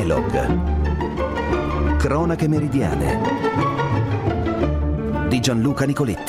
Melog. Cronache meridiane di Gianluca Nicoletti.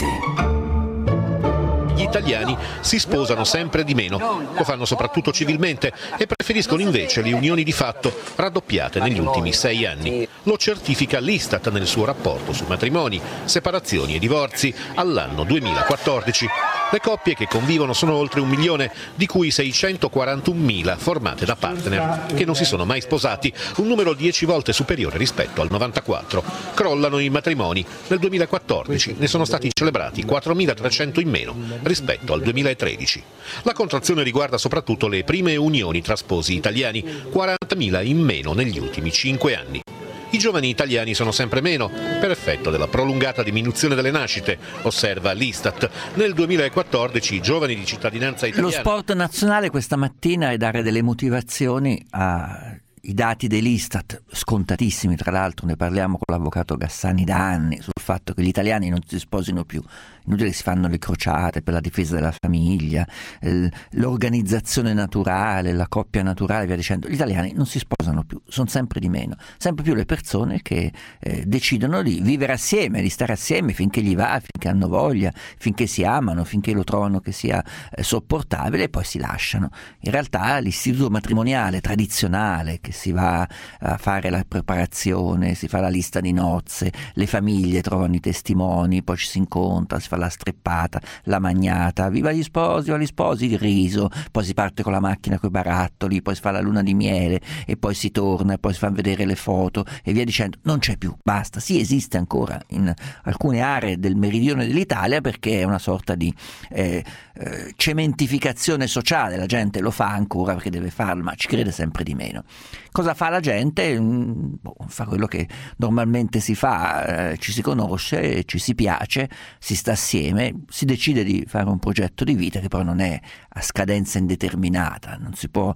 Gli italiani si sposano sempre di meno, lo fanno soprattutto civilmente e preferiscono invece le unioni di fatto, raddoppiate negli ultimi 6 anni. Lo certifica l'Istat nel suo rapporto su matrimoni, separazioni e divorzi all'anno 2014. Le coppie che convivono sono oltre 1 milione, di cui 641.000 formate da partner che non si sono mai sposati, un numero 10 volte superiore rispetto al 94. Crollano i matrimoni. Nel 2014 ne sono stati celebrati 4.300 in meno rispetto al 2013. La contrazione riguarda soprattutto le prime unioni tra sposi italiani, 40.000 in meno negli ultimi 5 anni. I giovani italiani sono sempre meno, per effetto della prolungata diminuzione delle nascite, osserva l'Istat. Nel 2014 i giovani di cittadinanza italiana... Lo sport nazionale questa mattina è dare delle motivazioni ai dati dell'Istat, scontatissimi tra l'altro, ne parliamo con l'avvocato Gassani da anni, sul fatto che gli italiani non si sposino più. Inutile che si fanno le crociate per la difesa della famiglia, l'organizzazione naturale, la coppia naturale, via dicendo. Gli italiani non si sposano più, sono sempre di meno. Sempre più le persone che decidono di vivere assieme, di stare assieme finché gli va, finché hanno voglia, finché si amano, finché lo trovano che sia sopportabile e poi si lasciano. In realtà l'istituto matrimoniale tradizionale, che si va a fare la preparazione, si fa la lista di nozze, le famiglie trovano i testimoni, poi ci si incontra, si fa la streppata, la magnata, viva gli sposi, il riso, poi si parte con la macchina coi barattoli, poi si fa la luna di miele e poi si torna e poi si fanno vedere le foto e via dicendo. Non c'è più, basta. Sì, esiste ancora in alcune aree del meridione dell'Italia perché è una sorta di cementificazione sociale, la gente lo fa ancora perché deve farlo, ma ci crede sempre di meno. Cosa fa la gente? Fa quello che normalmente si fa, ci si conosce, ci si piace, si sta assieme, si decide di fare un progetto di vita che però non è a scadenza indeterminata, non si può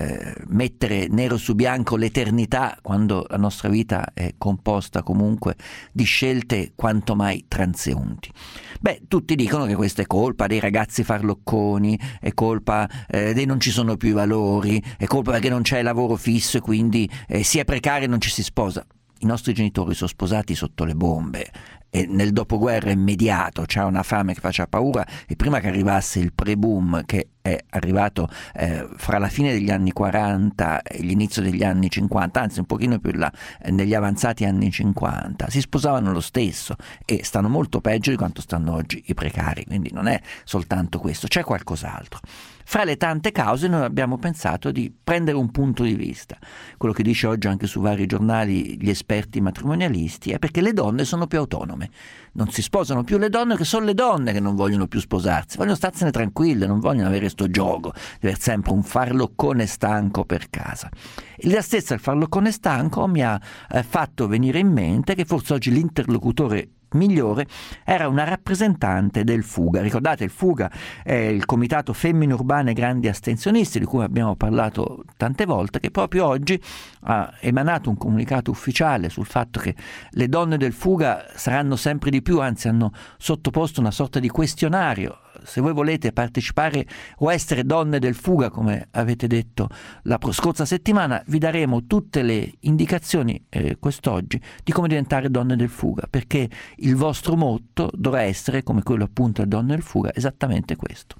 mettere nero su bianco l'eternità quando la nostra vita è composta comunque di scelte quanto mai transeunti. Tutti dicono che questa è colpa dei ragazzi farlocconi, è colpa dei non ci sono più i valori, è colpa perché non c'è lavoro fisso e quindi si è precari e non ci si sposa. I nostri genitori sono sposati sotto le bombe e nel dopoguerra immediato c'era una fame che faceva paura e prima che arrivasse il pre-boom che è arrivato fra la fine degli anni 40 e l'inizio degli anni 50, anzi un pochino più là, negli avanzati anni 50, si sposavano lo stesso e stanno molto peggio di quanto stanno oggi i precari, quindi non è soltanto questo, c'è qualcos'altro. Fra le tante cause noi abbiamo pensato di prendere un punto di vista. Quello che dice oggi anche su vari giornali gli esperti matrimonialisti è perché le donne sono più autonome. Non si sposano più le donne, che sono le donne che non vogliono più sposarsi, vogliono starsene tranquille, non vogliono avere sto gioco di aver sempre un farloccone stanco per casa. E la stessa il farloccone stanco mi ha fatto venire in mente che forse oggi l'interlocutore migliore era una rappresentante del Fuga. Ricordate, il Fuga è il Comitato Femmine Urbane Grandi Astensionisti di cui abbiamo parlato tante volte, che proprio oggi ha emanato un comunicato ufficiale sul fatto che le donne del Fuga saranno sempre di più, anzi hanno sottoposto una sorta di questionario. Se voi volete partecipare o essere donne del Fuga, come avete detto la scorsa settimana, vi daremo tutte le indicazioni quest'oggi di come diventare donne del Fuga, perché il vostro motto dovrà essere, come quello appunto del Donne del Fuga, esattamente questo.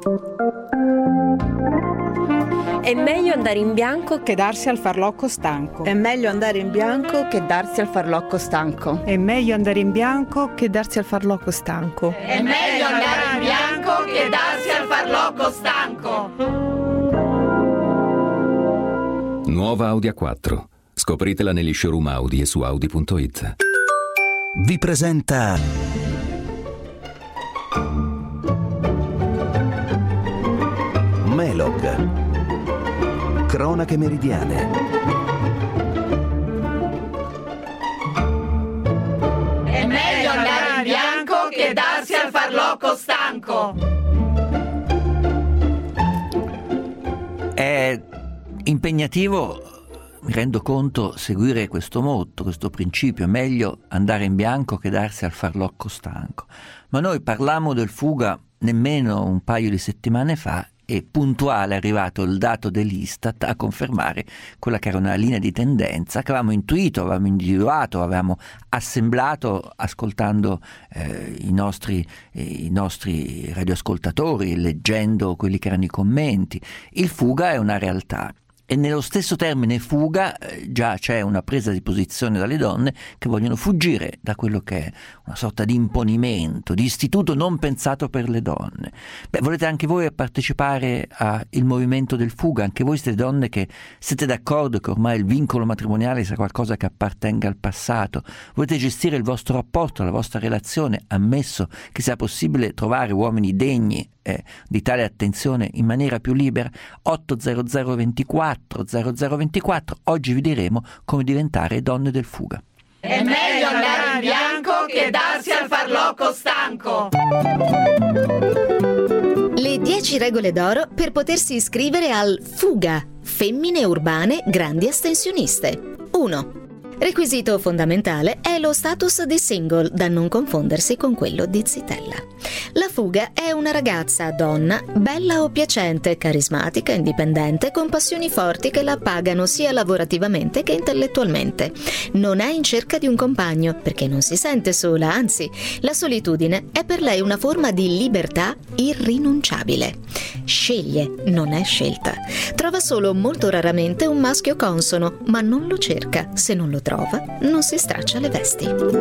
È meglio andare in bianco che darsi al farlocco stanco. È meglio andare in bianco che darsi al farlocco stanco. È meglio andare in bianco che darsi al farlocco stanco. È meglio andare in bianco che darsi al farlocco stanco. Nuova Audi A4. Scopritela negli showroom Audi e su Audi.it. Vi presenta Melog. Cronache meridiane. È meglio andare in bianco che darsi al farlocco stanco. È impegnativo, mi rendo conto, seguire questo motto, questo principio, è meglio andare in bianco che darsi al farlocco stanco. Ma noi parlammo del Fuga nemmeno un paio di settimane fa e puntuale è arrivato il dato dell'Istat a confermare quella che era una linea di tendenza che avevamo intuito, avevamo individuato, avevamo assemblato ascoltando i nostri radioascoltatori, leggendo quelli che erano i commenti. Il fuga è una realtà. E nello stesso termine fuga già c'è una presa di posizione dalle donne che vogliono fuggire da quello che è una sorta di imponimento, di istituto non pensato per le donne. Volete anche voi partecipare al movimento del fuga? Anche voi siete donne che siete d'accordo che ormai il vincolo matrimoniale sia qualcosa che appartenga al passato? Volete gestire il vostro rapporto, la vostra relazione, ammesso che sia possibile trovare uomini degni di tale attenzione in maniera più libera? 800 24 0024. Oggi vi diremo come diventare donne del fuga. È meglio andare in bianco che darsi al farlocco stanco. Le 10 regole d'oro per potersi iscrivere al Fuga, femmine urbane grandi astensioniste. 1. Requisito fondamentale è lo status di single, da non confondersi con quello di zitella. La fuga è una ragazza, donna, bella o piacente, carismatica, indipendente, con passioni forti che la pagano sia lavorativamente che intellettualmente. Non è in cerca di un compagno, perché non si sente sola, anzi, la solitudine è per lei una forma di libertà irrinunciabile. Sceglie, non è scelta. Trova solo molto raramente un maschio consono, ma non lo cerca. Se non lo trova, non si straccia le vesti.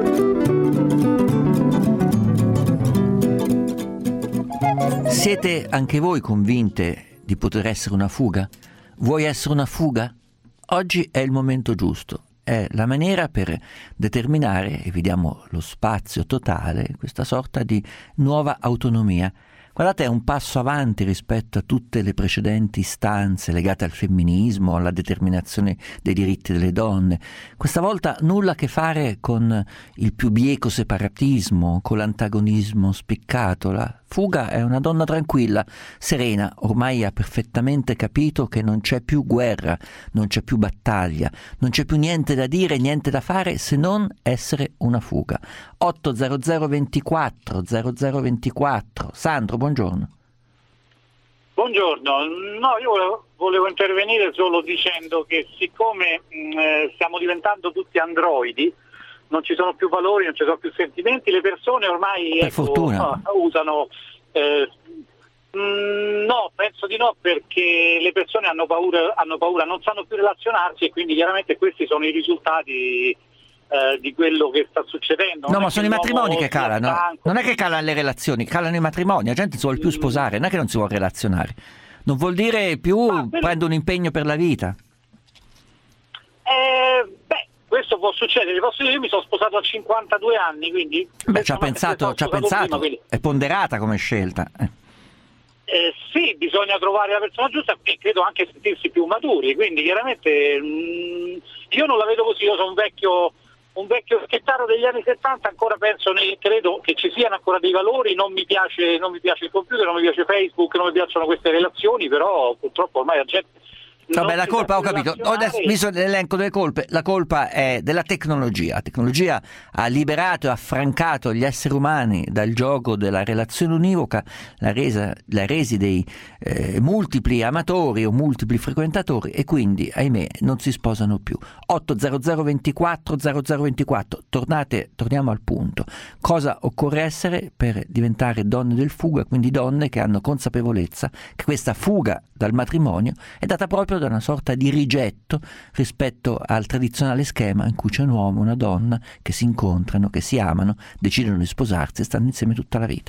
Siete anche voi convinte di poter essere una fuga? Vuoi essere una fuga? Oggi è il momento giusto. È la maniera per determinare, e vi diamo lo spazio totale, questa sorta di nuova autonomia. Guardate, è un passo avanti rispetto a tutte le precedenti istanze legate al femminismo, alla determinazione dei diritti delle donne. Questa volta nulla a che fare con il più bieco separatismo, con l'antagonismo spiccato. La fuga è una donna tranquilla, serena, ormai ha perfettamente capito che non c'è più guerra, non c'è più battaglia, non c'è più niente da dire, niente da fare se non essere una fuga. 800 24 0024. Sandro, buongiorno. Buongiorno, no, io volevo intervenire solo dicendo che siccome stiamo diventando tutti androidi, non ci sono più valori, non ci sono più sentimenti, le persone ormai usano no, penso di no, perché le persone hanno paura, non sanno più relazionarsi e quindi chiaramente questi sono i risultati di quello che sta succedendo. No, ma sono i matrimoni che calano, non è che calano le relazioni, calano i matrimoni, la gente si vuole più sposare, non è che non si vuole relazionare, non vuol dire più prendo un impegno per la vita. Questo può succedere, posso dire, io mi sono sposato a 52 anni, quindi ci ha pensato, prima, quindi è ponderata come scelta. Sì, bisogna trovare la persona giusta e credo anche sentirsi più maturi, quindi chiaramente io non la vedo così, io sono un vecchio schettaro degli anni 70, ancora credo che ci siano ancora dei valori, non mi piace il computer, non mi piace Facebook, non mi piacciono queste relazioni, però purtroppo ormai la gente... Vabbè, la colpa, ho capito, ho visto l'elenco delle colpe, la colpa è della tecnologia. La tecnologia ha liberato e affrancato gli esseri umani dal gioco della relazione univoca, l'ha resi dei multipli amatori o multipli frequentatori e quindi, ahimè, non si sposano più. 800 24 0024, torniamo al punto. Cosa occorre essere per diventare donne del fuga, quindi donne che hanno consapevolezza che questa fuga dal matrimonio è data proprio da una sorta di rigetto rispetto al tradizionale schema in cui c'è un uomo e una donna che si incontrano, che si amano, decidono di sposarsi e stanno insieme tutta la vita.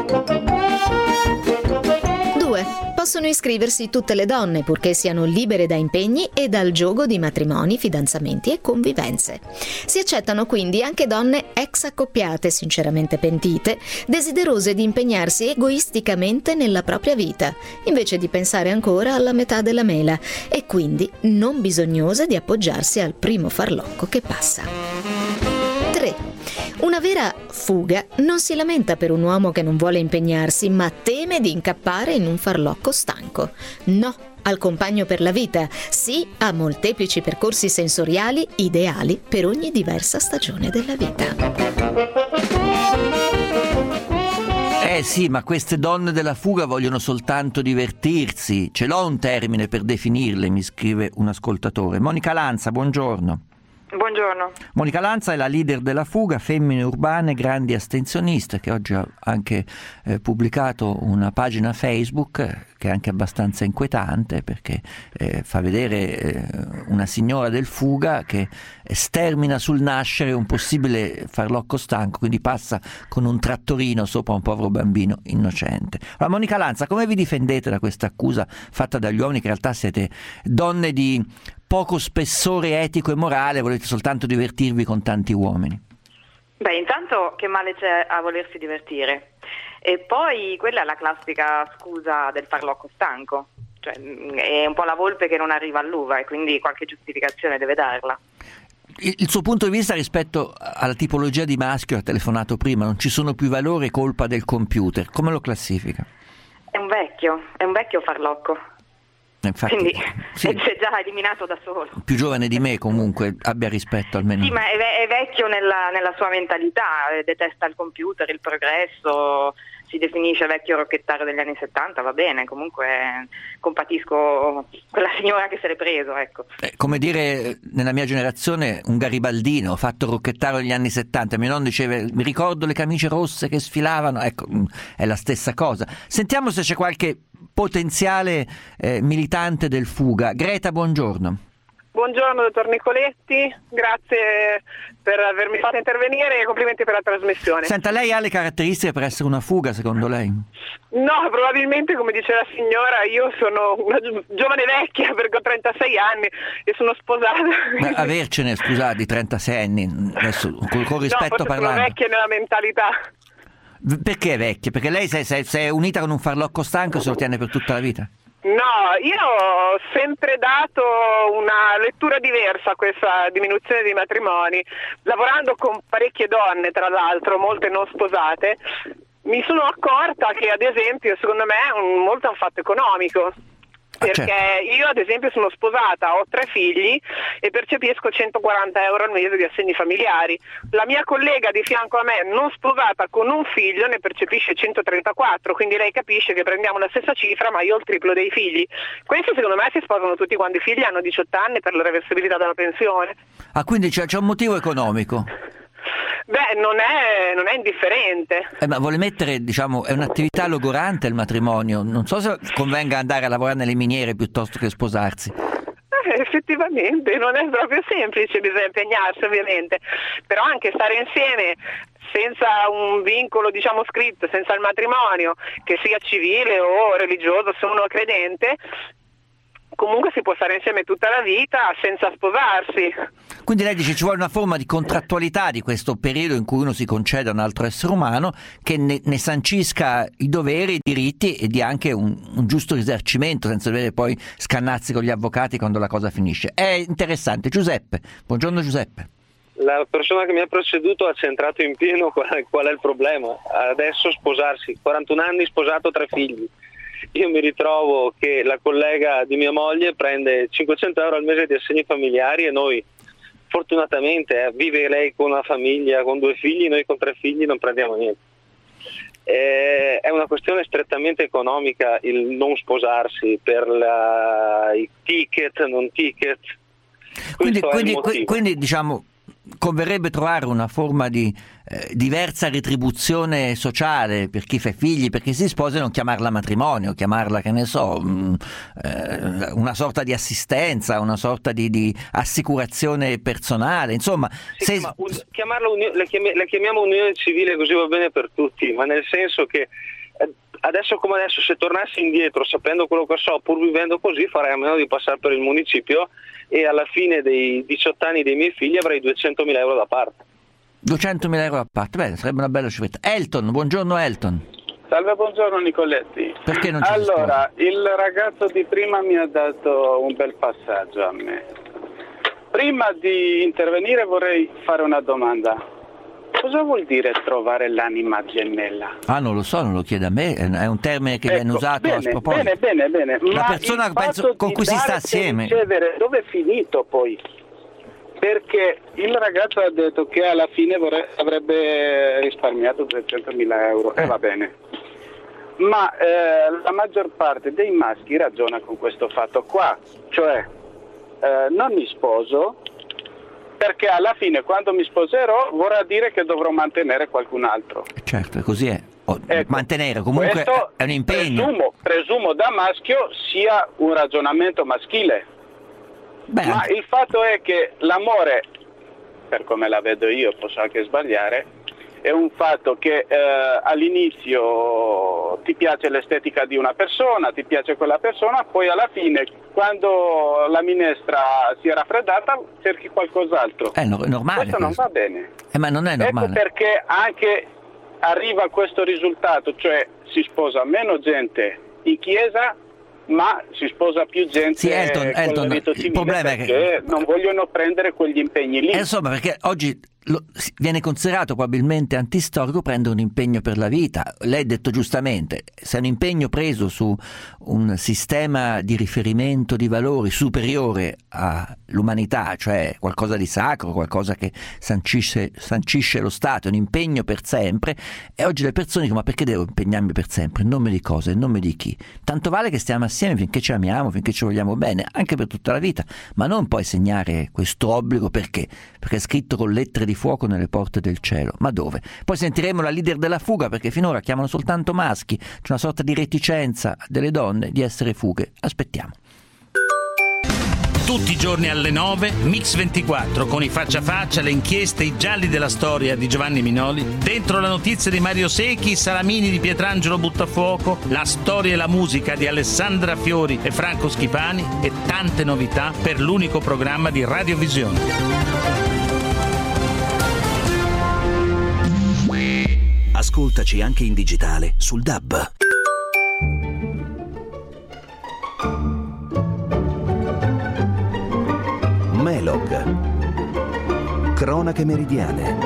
2. Possono iscriversi tutte le donne purché siano libere da impegni e dal giogo di matrimoni, fidanzamenti e convivenze. Si accettano quindi anche donne ex accoppiate, sinceramente pentite, desiderose di impegnarsi egoisticamente nella propria vita, invece di pensare ancora alla metà della mela, e quindi non bisognose di appoggiarsi al primo farlocco che passa. 3. Una vera fuga non si lamenta per un uomo che non vuole impegnarsi, ma teme di incappare in un farlocco stanco. No al compagno per la vita, sì a molteplici percorsi sensoriali ideali per ogni diversa stagione della vita. Sì, ma queste donne della fuga vogliono soltanto divertirsi. Ce l'ho un termine per definirle, mi scrive un ascoltatore. Monica Lanza, buongiorno. Buongiorno. Monica Lanza è la leader della fuga, femmine urbane grandi astensioniste, che oggi ha anche pubblicato una pagina Facebook che è anche abbastanza inquietante, perché fa vedere una signora del fuga che stermina sul nascere un possibile farlocco stanco, quindi passa con un trattorino sopra un povero bambino innocente. Allora, Monica Lanza, come vi difendete da questa accusa fatta dagli uomini che in realtà siete donne di poco spessore etico e morale, volete soltanto divertirvi con tanti uomini? Beh, intanto che male c'è a volersi divertire? E poi quella è la classica scusa del farlocco stanco, cioè è un po' la volpe che non arriva all'uva e quindi qualche giustificazione deve darla. Il suo punto di vista rispetto alla tipologia di maschio, ha telefonato prima, non ci sono più valori, colpa del computer, come lo classifica? È un vecchio farlocco. Infatti, quindi sì, si è già eliminato da solo. Più giovane di me comunque, abbia rispetto almeno. Sì, ma è vecchio nella sua mentalità, detesta il computer, il progresso, si definisce vecchio rocchettario degli anni 70, va bene, comunque compatisco quella signora che se l'è preso, ecco. Come dire, nella mia generazione un garibaldino, fatto rocchettario degli anni 70, mio nonno diceva mi ricordo le camicie rosse che sfilavano, ecco, è la stessa cosa. Sentiamo se c'è qualche potenziale militante del fuga. Greta, buongiorno. Buongiorno dottor Nicoletti, grazie per avermi fatto intervenire e complimenti per la trasmissione. Senta, lei ha le caratteristiche per essere una fuga secondo lei? No, probabilmente come dice la signora io sono una giovane vecchia perché ho 36 anni e sono sposata. Avercene, scusate, di 36 anni, adesso con rispetto no, parlando. Sono vecchia nella mentalità. Perché è vecchia? Perché lei se è unita con un farlocco stanco se lo tiene per tutta la vita? No, io ho sempre dato una lettura diversa a questa diminuzione dei matrimoni, lavorando con parecchie donne, tra l'altro, molte non sposate, mi sono accorta che ad esempio secondo me è molto un fatto economico. Perché io ad esempio sono sposata, ho 3 figli e percepisco 140 euro al mese di assegni familiari. La mia collega di fianco a me, non sposata con un figlio, ne percepisce 134, quindi lei capisce che prendiamo la stessa cifra ma io ho il triplo dei figli. Questi secondo me si sposano tutti quando i figli hanno 18 anni per la reversibilità della pensione. Ah, quindi c'è un motivo economico? Beh, non è indifferente. Ma vuole mettere, diciamo, è un'attività logorante il matrimonio. Non so se convenga andare a lavorare nelle miniere piuttosto che sposarsi. Effettivamente non è proprio semplice, bisogna impegnarsi ovviamente, però anche stare insieme senza un vincolo, diciamo, scritto, senza il matrimonio, che sia civile o religioso, se uno è credente, comunque si può stare insieme tutta la vita senza sposarsi. Quindi lei dice ci vuole una forma di contrattualità di questo periodo in cui uno si concede a un altro essere umano che ne sancisca i doveri, i diritti e dia anche un giusto risarcimento senza avere poi scannazzi con gli avvocati quando la cosa finisce. È interessante. Giuseppe, buongiorno Giuseppe. La persona che mi ha preceduto ha centrato in pieno qual è il problema. Adesso sposarsi, 41 anni, sposato, 3 figli. Io mi ritrovo che la collega di mia moglie prende 500 euro al mese di assegni familiari e noi fortunatamente vive lei con una famiglia, con 2 figli, noi con 3 figli non prendiamo niente. È una questione strettamente economica il non sposarsi per i ticket, non ticket. Quindi diciamo converrebbe trovare una forma di diversa retribuzione sociale per chi fa figli, per chi si sposa, e non chiamarla matrimonio, chiamarla, che ne so, una sorta di assistenza, una sorta di assicurazione personale, insomma. Sì, ma la chiamiamo unione civile, così va bene per tutti, ma nel senso che adesso come adesso, se tornassi indietro sapendo quello che so, pur vivendo così, farei a meno di passare per il municipio e alla fine dei 18 anni dei miei figli avrei 200.000 euro da parte. 200.000 euro a parte, beh, sarebbe una bella cifretta. Elton, buongiorno Elton. Salve, buongiorno Nicoletti. Perché non ci Allora, il ragazzo di prima mi ha dato un bel passaggio a me. Prima di intervenire vorrei fare una domanda. Cosa vuol dire trovare l'anima gemella? Ah, non lo so, non lo chiede a me, è un termine che viene usato a sproposito. Bene. La persona penso, con cui si sta assieme. Ricevere, dove è finito poi? Perché il ragazzo ha detto che alla fine avrebbe risparmiato 200.000 euro e va bene. ma la maggior parte dei maschi ragiona con questo fatto qua, cioè non mi sposo perché alla fine quando mi sposerò vorrà dire che dovrò mantenere qualcun altro. Certo, così è. Ecco, mantenere comunque è un impegno. Presumo da maschio sia un ragionamento maschile. Ma il fatto è che l'amore, per come la vedo io, posso anche sbagliare, è un fatto che all'inizio ti piace l'estetica di una persona, ti piace quella persona, poi alla fine quando la minestra si è raffreddata cerchi qualcos'altro. È normale. Questo non va bene. Ma non è normale. Ecco perché anche arriva questo risultato, cioè si sposa meno gente in chiesa, ma si sposa più gente con il rito civile, il problema è che non vogliono prendere quegli impegni lì. Insomma, perché oggi viene considerato probabilmente antistorico prendere un impegno per la vita. Lei ha detto giustamente, se è un impegno preso su un sistema di riferimento di valori superiore all'umanità, cioè qualcosa di sacro, qualcosa che sancisce lo Stato, è un impegno per sempre, e oggi le persone dicono: ma perché devo impegnarmi per sempre? In nome di cosa? In nome di chi? Tanto vale che stiamo assieme finché ci amiamo, finché ci vogliamo bene, anche per tutta la vita, ma non poi segnare questo obbligo perché è scritto con lettere di fuoco nelle porte del cielo. Ma dove? Poi sentiremo la leader della fuga, perché finora chiamano soltanto maschi, c'è una sorta di reticenza delle donne di essere fughe. Aspettiamo. Tutti i giorni alle 9, Mix 24, con i faccia a faccia, le inchieste, i gialli della storia di Giovanni Minoli, dentro la notizia di Mario Secchi, i salamini di Pietrangelo Buttafuoco, la storia e la musica di Alessandra Fiori e Franco Schipani e tante novità per l'unico programma di Radiovisione. Ascoltaci anche in digitale sul DAB. Melog. Cronache meridiane.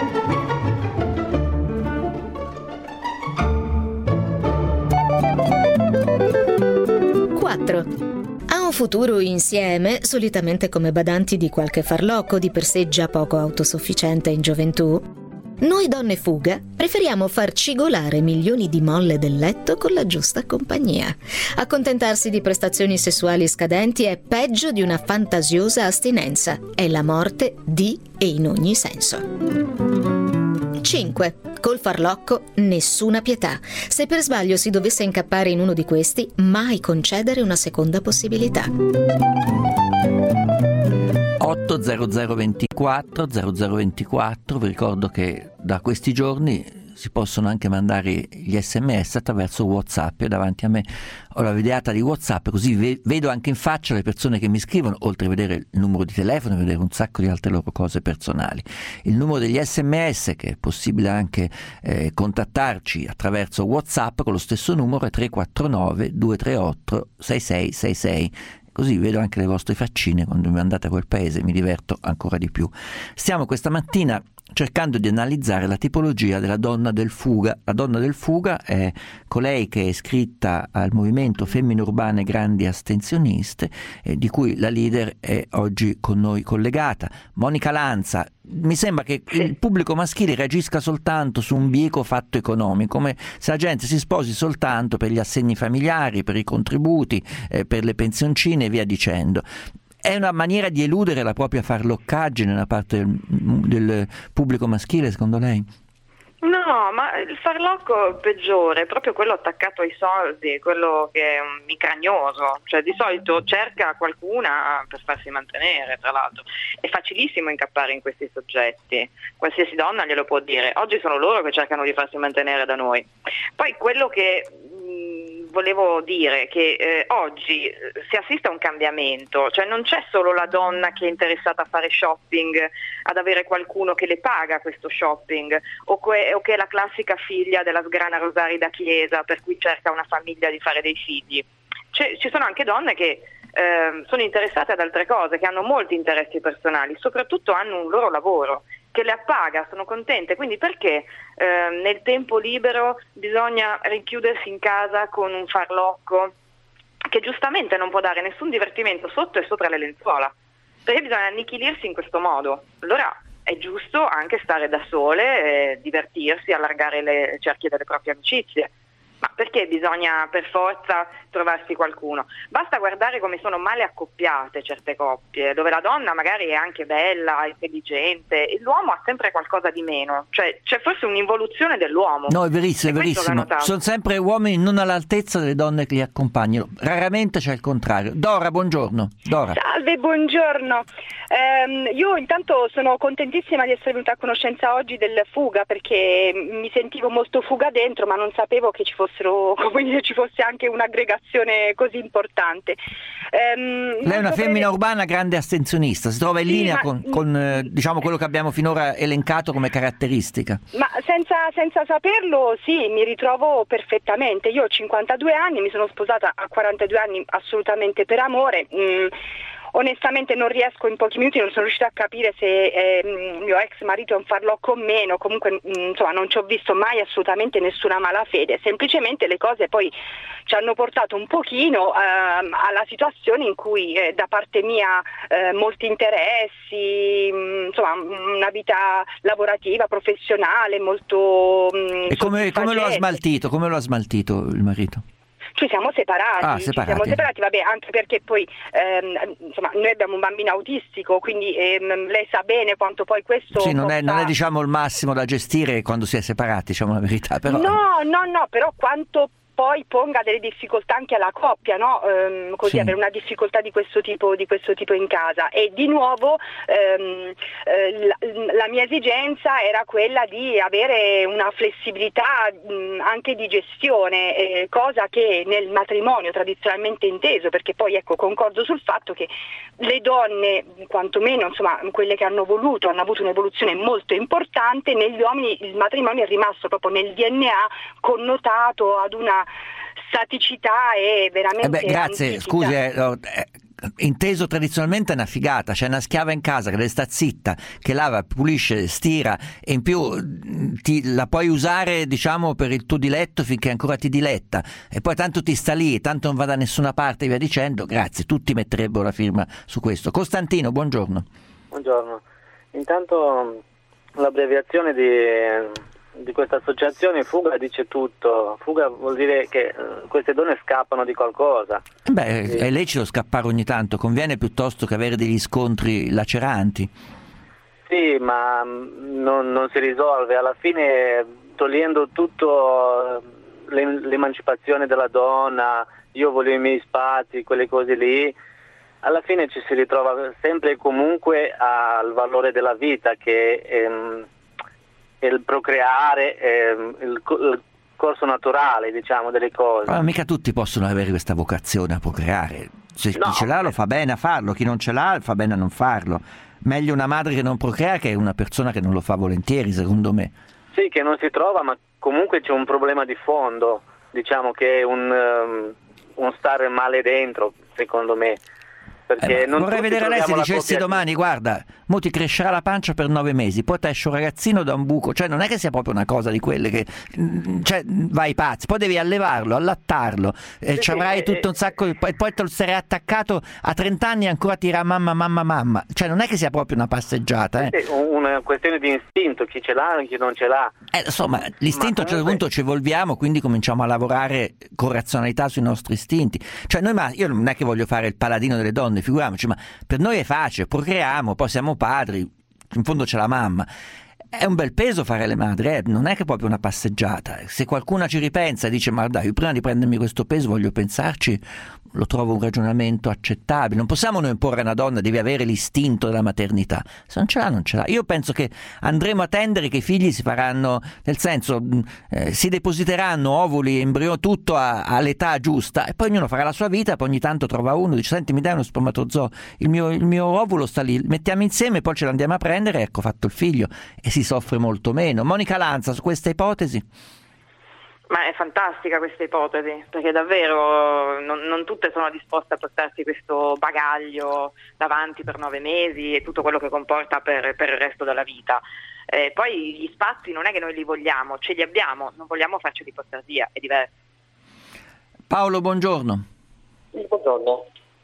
Quattro. A un futuro insieme, solitamente come badanti di qualche farlocco di per sé già poco autosufficiente in gioventù, noi donne fuga preferiamo far cigolare milioni di molle del letto con la giusta compagnia. Accontentarsi di prestazioni sessuali scadenti è peggio di una fantasiosa astinenza. È la morte di e in ogni senso. 5. Col farlocco nessuna pietà. Se per sbaglio si dovesse incappare in uno di questi, mai concedere una seconda possibilità. 80024 0024, vi ricordo che da questi giorni si possono anche mandare gli SMS attraverso WhatsApp. Io davanti a me ho la videata di WhatsApp, così vedo anche in faccia le persone che mi scrivono, oltre a vedere il numero di telefono, vedere un sacco di altre loro cose personali. Il numero degli SMS, che è possibile anche contattarci attraverso WhatsApp con lo stesso numero, è 349 238 6666. Così vedo anche le vostre faccine quando mi andate a quel paese, mi diverto ancora di più. Stiamo questa mattina cercando di analizzare la tipologia della donna del fuga. La donna del fuga è colei che è iscritta al movimento Femmine Urbane Grandi Astensioniste, di cui la leader è oggi con noi collegata. Monica Lanza. Mi sembra che il pubblico maschile reagisca soltanto su un bieco fatto economico, come se la gente si sposi soltanto per gli assegni familiari, per i contributi, per le pensioncine e via dicendo. È una maniera di eludere la propria farloccaggine da parte del pubblico maschile, secondo lei? No, ma il farlocco peggiore è proprio quello attaccato ai soldi, quello che è un micragnoso, cioè di solito cerca qualcuna per farsi mantenere, tra l'altro. È facilissimo incappare in questi soggetti, qualsiasi donna glielo può dire. Oggi sono loro che cercano di farsi mantenere da noi. Poi quello che volevo dire che oggi si assiste a un cambiamento, cioè non c'è solo la donna che è interessata a fare shopping, ad avere qualcuno che le paga questo shopping, o che è la classica figlia della sgrana rosari da chiesa per cui cerca una famiglia di fare dei figli. Ci sono anche donne che sono interessate ad altre cose, che hanno molti interessi personali, soprattutto hanno un loro lavoro che le appaga, sono contente, quindi perché nel tempo libero bisogna rinchiudersi in casa con un farlocco che giustamente non può dare nessun divertimento sotto e sopra le lenzuola, perché bisogna annichilirsi in questo modo. Allora è giusto anche stare da sole, divertirsi, allargare le cerchie delle proprie amicizie. Ma perché bisogna per forza trovarsi qualcuno? Basta guardare come sono male accoppiate certe coppie, dove la donna magari è anche bella, intelligente, e l'uomo ha sempre qualcosa di meno. Cioè c'è forse un'involuzione dell'uomo. No, è verissimo, è verissimo. Sono sempre uomini non all'altezza delle donne che li accompagnano. Raramente c'è il contrario. Dora, buongiorno. Dora. Salve, buongiorno. Io intanto sono contentissima di essere venuta a conoscenza oggi del Fuga, perché mi sentivo molto fuga dentro, ma non sapevo che ci fosse anche un'aggregazione così importante. Lei è una femmina urbana grande astensionista, si trova in linea con diciamo quello che abbiamo finora elencato come caratteristica. Ma senza saperlo, sì, mi ritrovo perfettamente. Io ho 52 anni, mi sono sposata a 42 anni assolutamente per amore. Onestamente non riesco, in pochi minuti non sono riuscita a capire se mio ex marito è un farlocco o meno. Comunque insomma non ci ho visto mai assolutamente nessuna malafede, semplicemente le cose poi ci hanno portato un pochino alla situazione in cui da parte mia molti interessi, insomma una vita lavorativa, professionale molto E come lo ha smaltito? Come lo ha smaltito il marito? Ci siamo separati, vabbè, anche perché poi insomma noi abbiamo un bambino autistico, quindi lei sa bene quanto poi questo sì, non è diciamo il massimo da gestire quando si è separati, diciamo la verità, però no, però quanto poi ponga delle difficoltà anche alla coppia, no? Così sì. Avere una difficoltà di questo tipo in casa. E di nuovo la mia esigenza era quella di avere una flessibilità anche di gestione, cosa che nel matrimonio tradizionalmente inteso, perché poi ecco concordo sul fatto che le donne, quantomeno insomma quelle che hanno avuto un'evoluzione molto importante, negli uomini il matrimonio è rimasto proprio nel DNA connotato ad una staticità e veramente grazie, antichità. Scusi, inteso tradizionalmente è una figata, c'è una schiava in casa che deve sta zitta, che lava, pulisce, stira e in più la puoi usare diciamo per il tuo diletto finché ancora ti diletta e poi tanto ti sta lì, tanto non va da nessuna parte e via dicendo. Grazie, tutti metterebbero la firma su questo. Costantino, buongiorno. Buongiorno, intanto l'abbreviazione di questa associazione Fuga dice tutto. Fuga vuol dire che queste donne scappano di qualcosa. È lecito scappare ogni tanto, conviene piuttosto che avere degli scontri laceranti. Sì, ma non si risolve. Alla fine, togliendo tutto l'emancipazione della donna, io voglio i miei spazi, quelle cose lì, alla fine ci si ritrova sempre e comunque al valore della vita, che il procreare, il corso naturale, diciamo, delle cose. Ma mica tutti possono avere questa vocazione a procreare. Chi ce l'ha lo fa bene a farlo, chi non ce l'ha fa bene a non farlo. Meglio una madre che non procrea che una persona che non lo fa volentieri, secondo me. Sì, che non si trova, ma comunque c'è un problema di fondo, diciamo che è un stare male dentro, secondo me. Perché non vorrei vedere lei se dicessi coppia... domani guarda, mo ti crescerà la pancia per 9 mesi, poi ti esce un ragazzino da un buco, cioè non è che sia proprio una cosa di quelle che cioè vai pazzi, poi devi allevarlo, allattarlo, ci avrai tutto un sacco e poi te lo sarai attaccato a 30 anni e ancora ti dirà mamma, cioè non è che sia proprio una passeggiata. È una questione di istinto, chi ce l'ha e chi non ce l'ha. Insomma, l'istinto a un certo punto ci evolviamo, quindi cominciamo a lavorare con razionalità sui nostri istinti. Cioè io non è che voglio fare il paladino delle donne, figuriamoci, ma per noi è facile, procreiamo, poi siamo padri, in fondo c'è la mamma. È un bel peso fare le madri, non è che proprio una passeggiata. Se qualcuno ci ripensa e dice ma dai, prima di prendermi questo peso voglio pensarci, lo trovo un ragionamento accettabile. Non possiamo noi imporre a una donna devi avere l'istinto della maternità, se non ce l'ha non ce l'ha. Io penso che andremo a tendere che i figli si faranno, nel senso si depositeranno ovuli, embrioni, tutto all'età giusta e poi ognuno farà la sua vita, poi ogni tanto trova uno, dice senti mi dai uno spermatozoo, il mio ovulo sta lì, mettiamo insieme, poi ce l'andiamo a prendere, ecco fatto il figlio, e si soffre molto meno. Monica Lanza, su questa ipotesi? Ma è fantastica questa ipotesi, perché davvero non tutte sono disposte a portarsi questo bagaglio davanti per 9 mesi e tutto quello che comporta per il resto della vita. Poi gli spazi non è che noi li vogliamo, ce li abbiamo, non vogliamo farceli portare via, è diverso. Paolo, buongiorno. Buongiorno.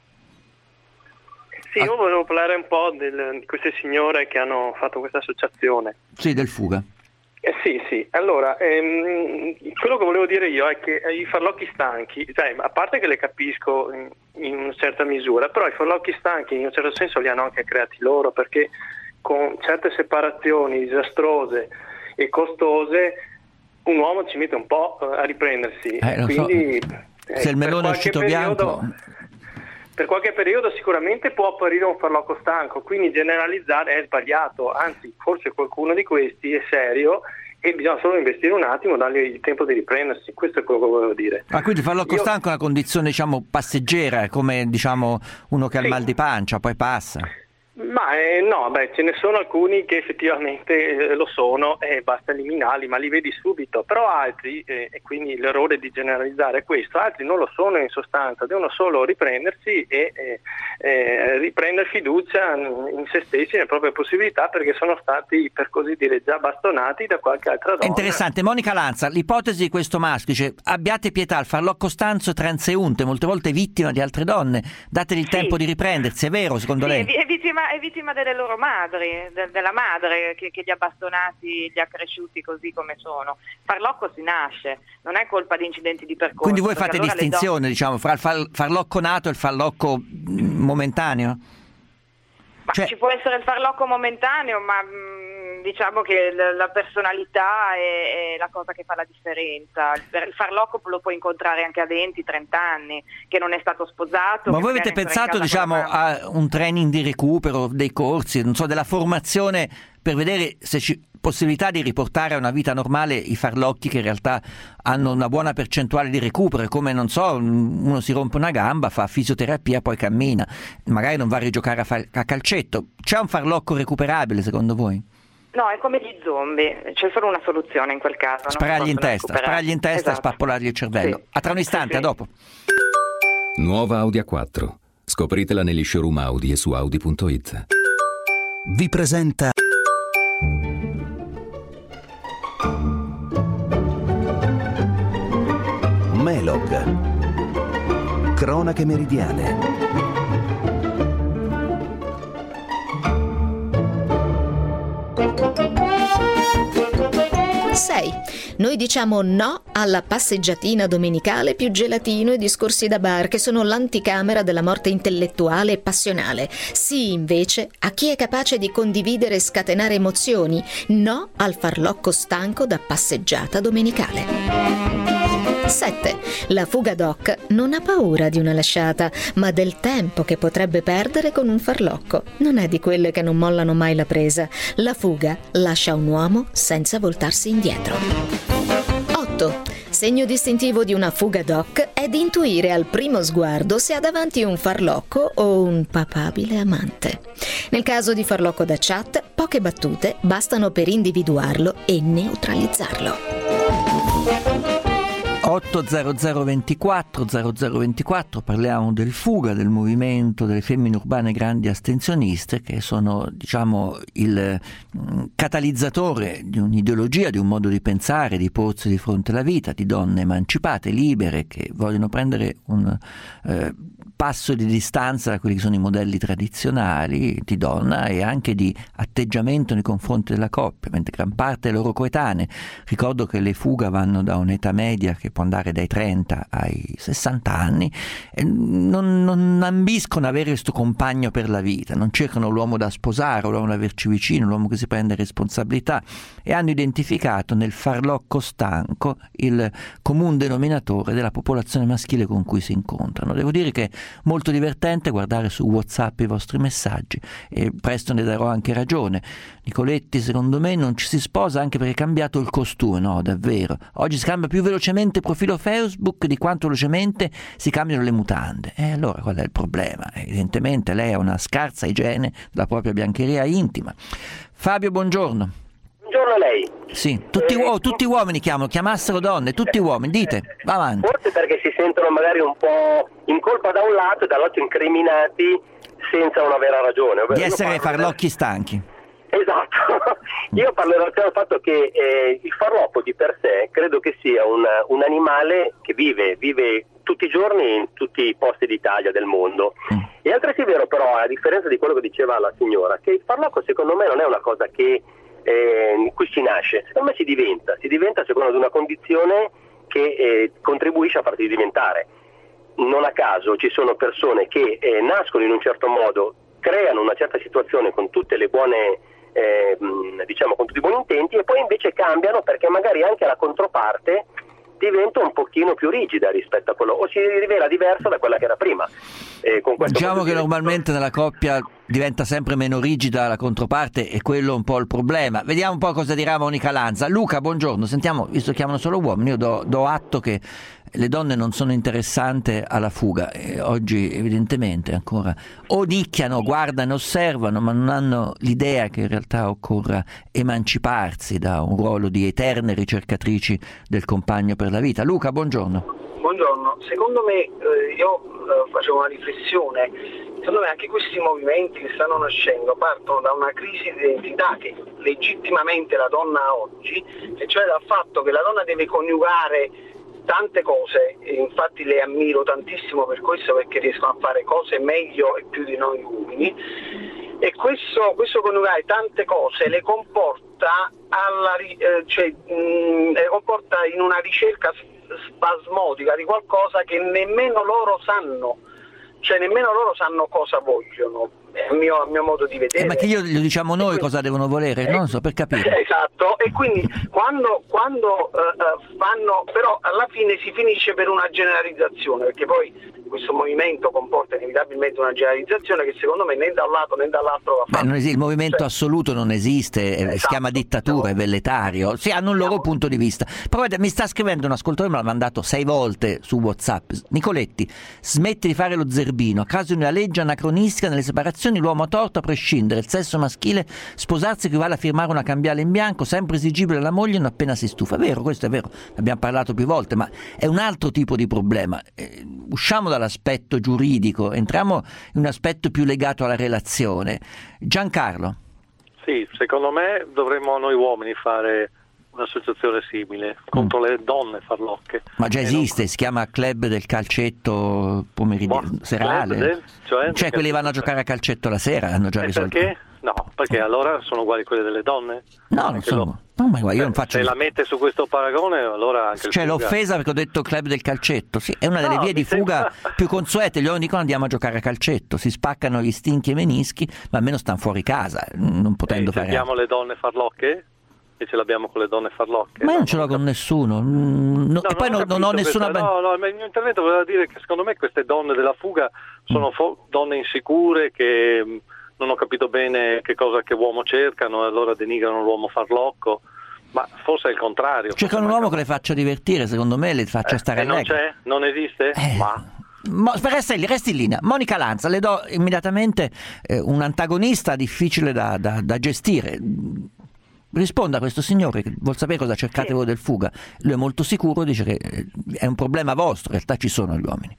Sì, io volevo parlare un po' di queste signore che hanno fatto questa associazione. Sì, del Fuga. Sì. Allora, quello che volevo dire io è che i farlocchi stanchi, a parte che le capisco in una certa misura, però i farlocchi stanchi in un certo senso li hanno anche creati loro, perché con certe separazioni disastrose e costose un uomo ci mette un po' a riprendersi. Quindi, se il melone è uscito bianco... Per qualche periodo sicuramente può apparire un farlocco stanco, quindi generalizzare è sbagliato, anzi forse qualcuno di questi è serio e bisogna solo investire un attimo, dargli il tempo di riprendersi, questo è quello che volevo dire. Quindi il farlocco stanco è una condizione passeggera, come uno che ha il mal di pancia, poi passa. Ma ce ne sono alcuni che effettivamente lo sono e basta eliminarli, ma li vedi subito, però altri, e quindi l'errore di generalizzare è questo, altri non lo sono in sostanza, devono solo riprendersi e riprendere fiducia in se stessi, nelle proprie possibilità, perché sono stati, per così dire, già bastonati da qualche altra donna. È interessante. Monica Lanza, l'ipotesi di questo maschio dice: abbiate pietà, il farlocco stanzo è transeunte, molte volte vittima di altre donne, dategli il tempo di riprendersi, è vero secondo lei? È vittima delle loro madri, della madre che li ha bastonati, li ha cresciuti così come sono. Farlocco si nasce, non è colpa di incidenti di percorso. Quindi voi fate distinzione, fra il farlocco nato e il farlocco momentaneo? Ci può essere il farlocco momentaneo, ma diciamo che la personalità è la cosa che fa la differenza. Il farlocco lo puoi incontrare anche a 20-30 anni, che non è stato sposato. Ma voi avete pensato a un training di recupero, dei corsi, della formazione, per vedere se c'è possibilità di riportare a una vita normale i farlocchi che in realtà hanno una buona percentuale di recupero? Come, uno si rompe una gamba, fa fisioterapia, poi cammina, magari non va a rigiocare a calcetto. C'è un farlocco recuperabile secondo voi? No, è come gli zombie, c'è solo una soluzione in quel caso. Sparargli in testa esatto. E spappolargli il cervello. Sì. A tra un istante, a dopo. Nuova Audi A4. Scopritela negli showroom Audi e su Audi.it. Vi presenta Melog. Cronache meridiane. 6. Noi diciamo no alla passeggiatina domenicale più gelatino e discorsi da bar, che sono l'anticamera della morte intellettuale e passionale. Sì, invece, a chi è capace di condividere e scatenare emozioni. No al farlocco stanco da passeggiata domenicale. 7. La fuga doc non ha paura di una lasciata, ma del tempo che potrebbe perdere con un farlocco. Non è di quelle che non mollano mai la presa. La fuga lascia un uomo senza voltarsi indietro. 8. Segno distintivo di una fuga doc è di intuire al primo sguardo se ha davanti un farlocco o un papabile amante. Nel caso di farlocco da chat, poche battute bastano per individuarlo e neutralizzarlo. 80024 0024, parliamo del fuga, del movimento delle femmine urbane grandi astensioniste, che sono il catalizzatore di un'ideologia, di un modo di pensare, di porsi di fronte alla vita, di donne emancipate, libere, che vogliono prendere un passo di distanza da quelli che sono i modelli tradizionali di donna e anche di atteggiamento nei confronti della coppia, mentre gran parte dei loro coetanei, ricordo che le fuga vanno da un'età media che può andare dai 30 ai 60 anni, non ambiscono avere questo compagno per la vita, non cercano l'uomo da sposare, l'uomo da averci vicino, l'uomo che si prende responsabilità, e hanno identificato nel farlocco stanco il comune denominatore della popolazione maschile con cui si incontrano. Devo dire che è molto divertente guardare su WhatsApp i vostri messaggi, e presto ne darò anche ragione. Nicoletti, secondo me non ci si sposa anche perché è cambiato il costume. No, davvero, oggi si cambia più velocemente il profilo Facebook di quanto velocemente si cambiano le mutande. E allora qual è il problema? Evidentemente lei ha una scarsa igiene della propria biancheria intima. Fabio, buongiorno. Buongiorno a lei. Sì, tutti uomini chiamassero donne, tutti uomini, dite, va avanti. Forse perché si sentono magari un po' in colpa da un lato e dall'altro incriminati senza una vera ragione. Di essere farlocchi stanchi. Esatto, io parlo in realtà del fatto che il farlocco di per sé credo che sia un animale che vive tutti i giorni in tutti i posti d'Italia, del mondo. E altresì è vero però, a differenza di quello che diceva la signora, che il farlocco secondo me non è una cosa che qui si nasce. Secondo me si diventa secondo una condizione che contribuisce a farti diventare. Non a caso ci sono persone che nascono in un certo modo, creano una certa situazione con tutte le buone con tutti i buoni intenti, e poi invece cambiano perché magari anche la controparte diventa un pochino più rigida rispetto a quello, o si rivela diversa da quella che era prima. Diciamo che normalmente nella coppia diventa sempre meno rigida la controparte, e quello è un po' il problema. Vediamo un po' cosa dirà Monica Lanza. Luca, buongiorno. Sentiamo, visto che chiamano solo uomini, io do atto che le donne non sono interessate alla fuga, e oggi evidentemente ancora o nicchiano, guardano, osservano, ma non hanno l'idea che in realtà occorra emanciparsi da un ruolo di eterne ricercatrici del compagno per la vita. Luca, buongiorno. Buongiorno, secondo me io facevo una riflessione, secondo me anche questi movimenti che stanno nascendo partono da una crisi di identità che legittimamente la donna ha oggi, e cioè dal fatto che la donna deve coniugare tante cose, e infatti le ammiro tantissimo per questo, perché riescono a fare cose meglio e più di noi uomini, e questo coniugare tante cose le comporta le comporta in una ricerca spasmodica di qualcosa che nemmeno loro sanno, cosa vogliono, a mio modo di vedere. Ma che lo diciamo noi cosa devono volere, non so, per capire. Esatto, e quindi quando fanno, però alla fine si finisce per una generalizzazione, perché poi questo movimento comporta inevitabilmente una generalizzazione che secondo me né da un lato né dall'altro va fatta. Il movimento assoluto non esiste, esatto, si chiama dittatura, è velletario, sì, hanno un loro punto di vista. Però mi sta scrivendo un ascoltatore, me l'ha mandato 6 volte su WhatsApp: Nicoletti, smetti di fare lo zerbino, a caso di una legge anacronistica nelle separazioni l'uomo ha torto a prescindere, il sesso maschile, sposarsi equivale a firmare una cambiale in bianco, sempre esigibile alla moglie non appena si stufa. Vero, questo è vero, abbiamo parlato più volte, ma è un altro tipo di problema. Usciamo dall'aspetto giuridico, entriamo in un aspetto più legato alla relazione. Giancarlo. Sì, secondo me dovremmo noi uomini fare un'associazione simile contro le donne farlocche. Ma già esiste, si chiama Club del Calcetto serale. Cioè quelli vanno a giocare a calcetto la sera, hanno già risolto. Perché? No, perché allora sono uguali a quelle delle donne? No, non sono. No, ma io non faccio. Se la mette su questo paragone, allora anche cioè l'offesa perché ho detto Club del Calcetto, sì, è una delle vie di fuga più consuete. Gli uomini dicono andiamo a giocare a calcetto, si spaccano gli stinchi e i menischi, ma almeno stanno fuori casa, non potendo fare. Abbiamo le donne farlocche? E ce l'abbiamo con le donne farlocche. Ma io non ce l'ho con nessuno. E poi non ho nessuna. No, ma il mio intervento voleva dire che secondo me queste donne della fuga sono donne insicure che non ho capito bene che uomo cercano, e allora denigrano l'uomo farlocco. Ma forse è il contrario. Cercano un uomo che le faccia divertire, secondo me le faccia stare allegre. Non c'è? Non esiste? Resti in linea. Monica Lanza, le do immediatamente un antagonista difficile da gestire. Risponda a questo signore che vuol sapere cosa cercate voi del fuga. Lui è molto sicuro, dice che è un problema vostro, in realtà ci sono gli uomini.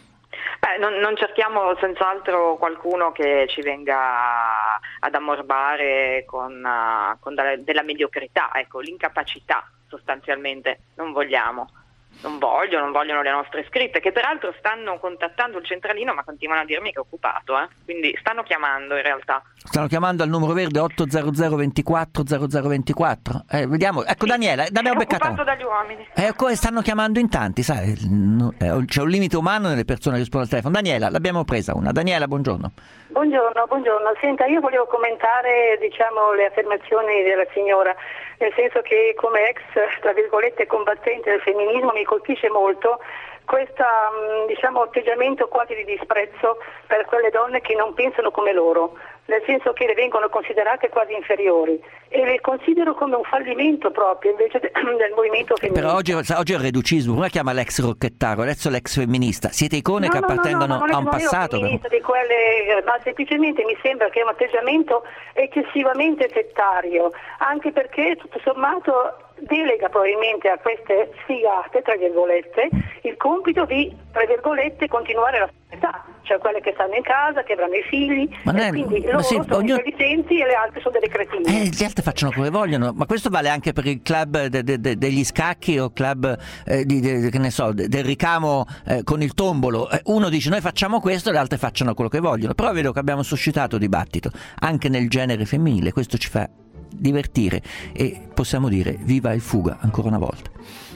Non cerchiamo senz'altro qualcuno che ci venga ad ammorbare con della mediocrità, ecco, l'incapacità sostanzialmente non vogliamo. Non vogliono le nostre scritte, che peraltro stanno contattando il centralino, ma continuano a dirmi che è occupato, quindi stanno chiamando in realtà. Stanno chiamando al numero verde 800 24 0024. Vediamo, ecco sì, Daniela, l'abbiamo beccata. È occupato dagli uomini. Stanno chiamando in tanti, sai, c'è un limite umano nelle persone che rispondono al telefono. Daniela, l'abbiamo presa una. Daniela, buongiorno. Buongiorno. Senta, io volevo commentare, le affermazioni della signora, nel senso che come ex, tra virgolette, combattente del femminismo mi colpisce molto questo atteggiamento quasi di disprezzo per quelle donne che non pensano come loro, nel senso che le vengono considerate quasi inferiori, e le considero come un fallimento proprio invece del movimento femminista. Però oggi è il reducismo, come chiama l'ex Rocchettaro, adesso l'ex femminista? Siete icone che appartengono a un passato. Ma semplicemente mi sembra che è un atteggiamento eccessivamente settario, anche perché tutto sommato delega probabilmente a queste sfigate, tra virgolette, il compito di, tra virgolette, continuare la metà, cioè quelle che stanno in casa, che avranno i figli, quindi loro sono intelligenti e le altre sono delle cretine. Gli altri facciano come vogliono, ma questo vale anche per il club degli scacchi o club che ne so, del ricamo con il tombolo. Uno dice noi facciamo questo e le altre facciano quello che vogliono, però vedo che abbiamo suscitato dibattito anche nel genere femminile, questo ci fa divertire e possiamo dire viva il Fuga ancora una volta.